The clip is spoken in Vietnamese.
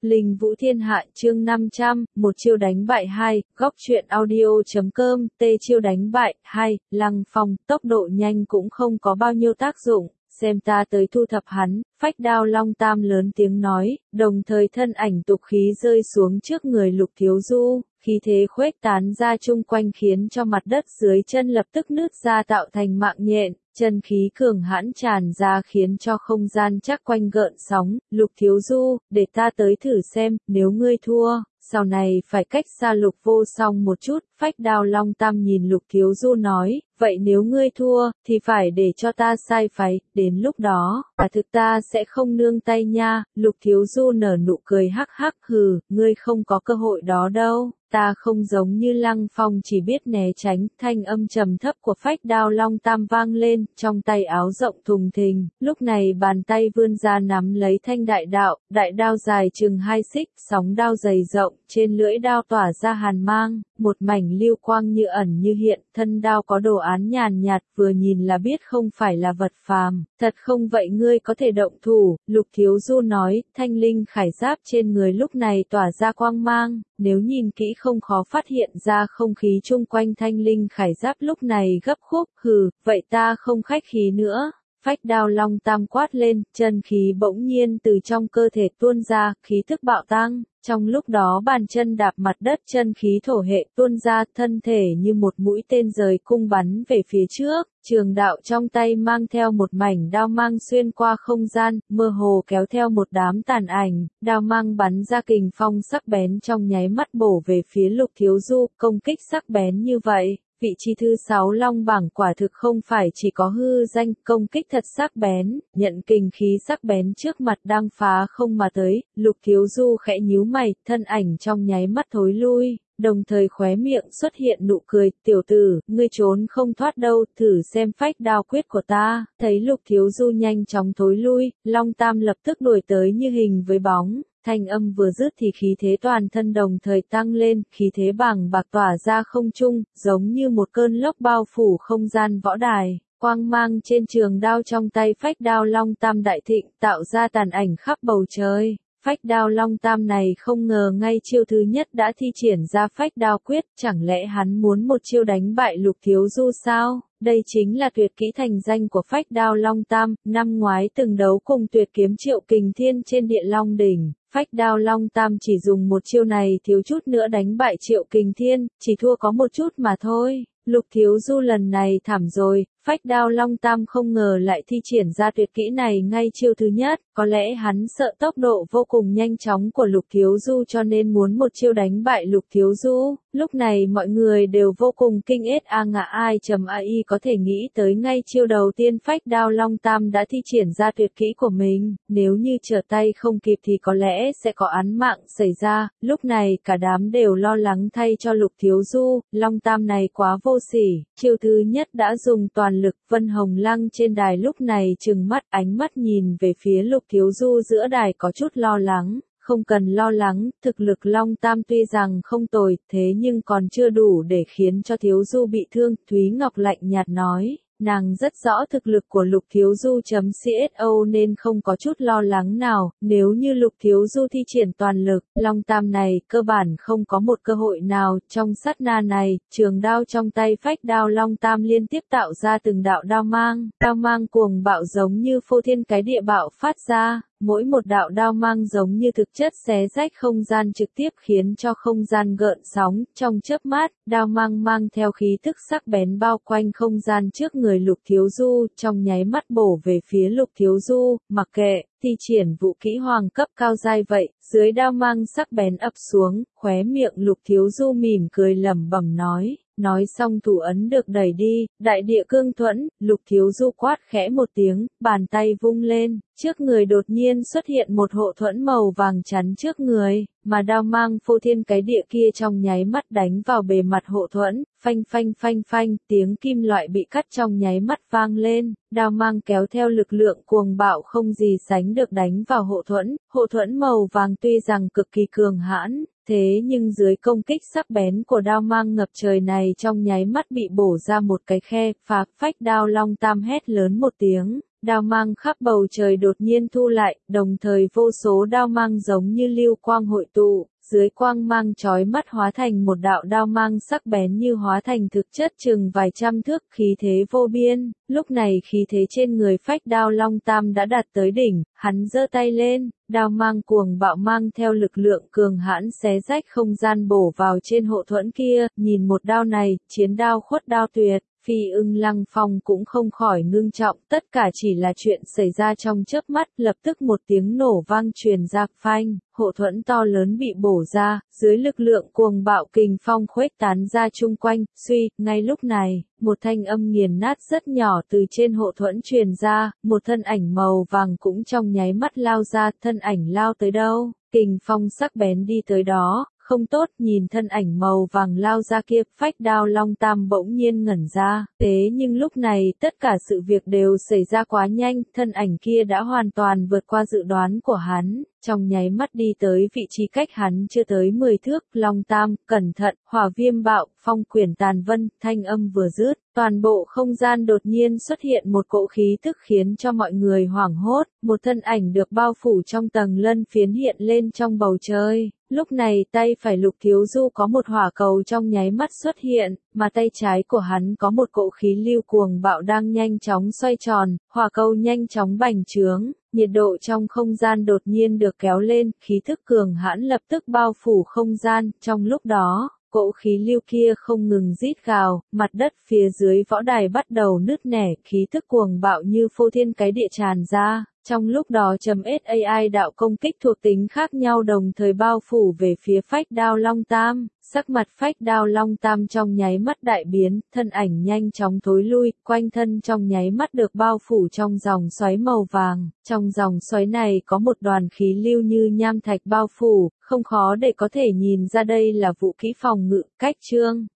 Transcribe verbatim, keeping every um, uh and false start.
Linh Vũ Thiên Hạ chương năm trăm, một chiêu đánh bại hai, góc truyện audio.com, tê chiêu đánh bại hai, Lăng Phong, tốc độ nhanh cũng không có bao nhiêu tác dụng, xem ta tới thu thập hắn, phách đao Long Tam lớn tiếng nói, đồng thời thân ảnh tục khí rơi xuống trước người Lục Thiếu Du, khí thế khuếch tán ra chung quanh khiến cho mặt đất dưới chân lập tức nứt ra tạo thành mạng nhện. Chân khí cường hãn tràn ra khiến cho không gian chắc quanh gợn sóng, Lục Thiếu Du, để ta tới thử xem, nếu ngươi thua, sau này phải cách xa Lục Vô Song một chút, phách đao Long Tam nhìn Lục Thiếu Du nói, vậy nếu ngươi thua, thì phải để cho ta sai phái, đến lúc đó, quả thực ta sẽ không nương tay nha, Lục Thiếu Du nở nụ cười hắc hắc hừ, ngươi không có cơ hội đó đâu. Ta không giống như Lăng Phong chỉ biết né tránh, thanh âm trầm thấp của phách đao Long Tam vang lên, trong tay áo rộng thùng thình, lúc này bàn tay vươn ra nắm lấy thanh đại đạo, đại đao dài chừng hai xích, sóng đao dày rộng, trên lưỡi đao tỏa ra hàn mang, một mảnh lưu quang như ẩn như hiện, thân đao có đồ án nhàn nhạt, vừa nhìn là biết không phải là vật phàm, thật không vậy ngươi có thể động thủ, Lục Thiếu Du nói, thanh linh khải giáp trên người lúc này tỏa ra quang mang, nếu nhìn kỹ không khó phát hiện ra không khí chung quanh thanh linh khải giáp lúc này gấp khúc, hừ, vậy ta không khách khí nữa. Phách đao Long Tam quát lên, chân khí bỗng nhiên từ trong cơ thể tuôn ra, khí thức bạo tăng, trong lúc đó bàn chân đạp mặt đất chân khí thổ hệ tuôn ra, thân thể như một mũi tên rời cung bắn về phía trước, trường đạo trong tay mang theo một mảnh đao mang xuyên qua không gian, mơ hồ kéo theo một đám tàn ảnh, đao mang bắn ra kình phong sắc bén trong nháy mắt bổ về phía Lục Thiếu Du, công kích sắc bén như vậy. Vị trí thứ sáu Long bảng quả thực không phải chỉ có hư danh, công kích thật sắc bén, nhận kình khí sắc bén trước mặt đang phá không mà tới, Lục Thiếu Du khẽ nhíu mày, thân ảnh trong nháy mắt thối lui, đồng thời khóe miệng xuất hiện nụ cười, tiểu tử, ngươi trốn không thoát đâu, thử xem phách đao quyết của ta, thấy Lục Thiếu Du nhanh chóng thối lui, Long Tam lập tức đuổi tới như hình với bóng. Thanh âm vừa dứt thì khí thế toàn thân đồng thời tăng lên, khí thế bàng bạc tỏa ra không trung, giống như một cơn lốc bao phủ không gian võ đài, quang mang trên trường đao trong tay phách đao Long Tam đại thịnh, tạo ra tàn ảnh khắp bầu trời. Phách đao Long Tam này không ngờ ngay chiêu thứ nhất đã thi triển ra phách đao quyết, chẳng lẽ hắn muốn một chiêu đánh bại Lục Thiếu Du sao? Đây chính là tuyệt kỹ thành danh của phách đao Long Tam, năm ngoái từng đấu cùng tuyệt kiếm Triệu Kình Thiên trên Địa Long Đỉnh. Phách đao Long Tam chỉ dùng một chiêu này thiếu chút nữa đánh bại Triệu Kình Thiên, chỉ thua có một chút mà thôi. Lục Thiếu Du lần này thảm rồi, phách đao Long Tam không ngờ lại thi triển ra tuyệt kỹ này ngay chiêu thứ nhất, có lẽ hắn sợ tốc độ vô cùng nhanh chóng của Lục Thiếu Du cho nên muốn một chiêu đánh bại Lục Thiếu Du. Lúc này mọi người đều vô cùng kinh ết a ngạ ai chấm ai có thể nghĩ tới ngay chiêu đầu tiên phách đao Long Tam đã thi triển ra tuyệt kỹ của mình, nếu như trở tay không kịp thì có lẽ sẽ có án mạng xảy ra, lúc này cả đám đều lo lắng thay cho Lục Thiếu Du, Long Tam này quá vô sỉ, chiêu thứ nhất đã dùng toàn lực, Vân Hồng Lăng trên đài lúc này trừng mắt ánh mắt nhìn về phía Lục Thiếu Du giữa đài có chút lo lắng. Không cần lo lắng, thực lực Long Tam tuy rằng không tồi, thế nhưng còn chưa đủ để khiến cho Thiếu Du bị thương, Thúy Ngọc lạnh nhạt nói. Nàng rất rõ thực lực của Lục Thiếu Du.co nên không có chút lo lắng nào, nếu như Lục Thiếu Du thi triển toàn lực, Long Tam này cơ bản không có một cơ hội nào, trong sát na này, trường đao trong tay phách đao Long Tam liên tiếp tạo ra từng đạo đao mang, đao mang cuồng bạo giống như phô thiên cái địa bạo phát ra. Mỗi một đạo đao mang giống như thực chất xé rách không gian trực tiếp khiến cho không gian gợn sóng, trong chớp mắt, đao mang mang theo khí thức sắc bén bao quanh không gian trước người Lục Thiếu Du, trong nháy mắt bổ về phía Lục Thiếu Du, mặc kệ, thi triển vũ kỹ hoàng cấp cao giai vậy, dưới đao mang sắc bén ập xuống, khóe miệng Lục Thiếu Du mỉm cười lẩm bẩm nói. Nói xong thủ ấn được đẩy đi, đại địa cương thuẫn, Lục Thiếu Du quát khẽ một tiếng, bàn tay vung lên, trước người đột nhiên xuất hiện một hộ thuẫn màu vàng chắn trước người, mà đao mang phô thiên cái địa kia trong nháy mắt đánh vào bề mặt hộ thuẫn, phanh phanh phanh phanh, tiếng kim loại bị cắt trong nháy mắt vang lên, đao mang kéo theo lực lượng cuồng bạo không gì sánh được đánh vào hộ thuẫn, hộ thuẫn màu vàng tuy rằng cực kỳ cường hãn. Thế nhưng dưới công kích sắc bén của đao mang ngập trời này trong nháy mắt bị bổ ra một cái khe, phá phách đao Long Tam hét lớn một tiếng, đao mang khắp bầu trời đột nhiên thu lại, đồng thời vô số đao mang giống như lưu quang hội tụ, dưới quang mang chói mắt hóa thành một đạo đao mang sắc bén như hóa thành thực chất chừng vài trăm thước, khí thế vô biên. Lúc này khí thế trên người Phách Đao Long Tam đã đạt tới đỉnh, hắn giơ tay lên, đao mang cuồng bạo mang theo lực lượng cường hãn xé rách không gian bổ vào trên hộ thuẫn kia, nhìn một đao này, chiến đao khuất đao tuyệt. Phi Ưng Lăng Phong cũng không khỏi ngưng trọng, tất cả chỉ là chuyện xảy ra trong chớp mắt, lập tức một tiếng nổ vang truyền ra, phanh, hộ thuẫn to lớn bị bổ ra, dưới lực lượng cuồng bạo kình phong khuếch tán ra chung quanh, suy, ngay lúc này, một thanh âm nghiền nát rất nhỏ từ trên hộ thuẫn truyền ra, một thân ảnh màu vàng cũng trong nháy mắt lao ra, thân ảnh lao tới đâu, kình phong sắc bén đi tới đó. Không tốt, nhìn thân ảnh màu vàng lao ra kia, Phách Đao Long Tam bỗng nhiên ngẩn ra, thế nhưng lúc này tất cả sự việc đều xảy ra quá nhanh, thân ảnh kia đã hoàn toàn vượt qua dự đoán của hắn, trong nháy mắt đi tới vị trí cách hắn chưa tới mười thước, Long Tam, cẩn thận, hỏa viêm bạo, phong quyển tàn vân, thanh âm vừa dứt, toàn bộ không gian đột nhiên xuất hiện một cỗ khí tức khiến cho mọi người hoảng hốt, một thân ảnh được bao phủ trong tầng lân phiến hiện lên trong bầu trời. Lúc này tay phải Lục Thiếu Du có một hỏa cầu trong nháy mắt xuất hiện, mà tay trái của hắn có một cỗ khí lưu cuồng bạo đang nhanh chóng xoay tròn, hỏa cầu nhanh chóng bành trướng, nhiệt độ trong không gian đột nhiên được kéo lên, khí thức cường hãn lập tức bao phủ không gian, trong lúc đó, cỗ khí lưu kia không ngừng rít gào, mặt đất phía dưới võ đài bắt đầu nứt nẻ, khí thức cuồng bạo như phô thiên cái địa tràn ra. Trong lúc đó chấm a i đạo công kích thuộc tính khác nhau đồng thời bao phủ về phía Phách Đao Long Tam, sắc mặt Phách Đao Long Tam trong nháy mắt đại biến, thân ảnh nhanh chóng thối lui, quanh thân trong nháy mắt được bao phủ trong dòng xoáy màu vàng, trong dòng xoáy này có một đoàn khí lưu như nham thạch bao phủ, không khó để có thể nhìn ra đây là vũ khí phòng ngự, cách chương.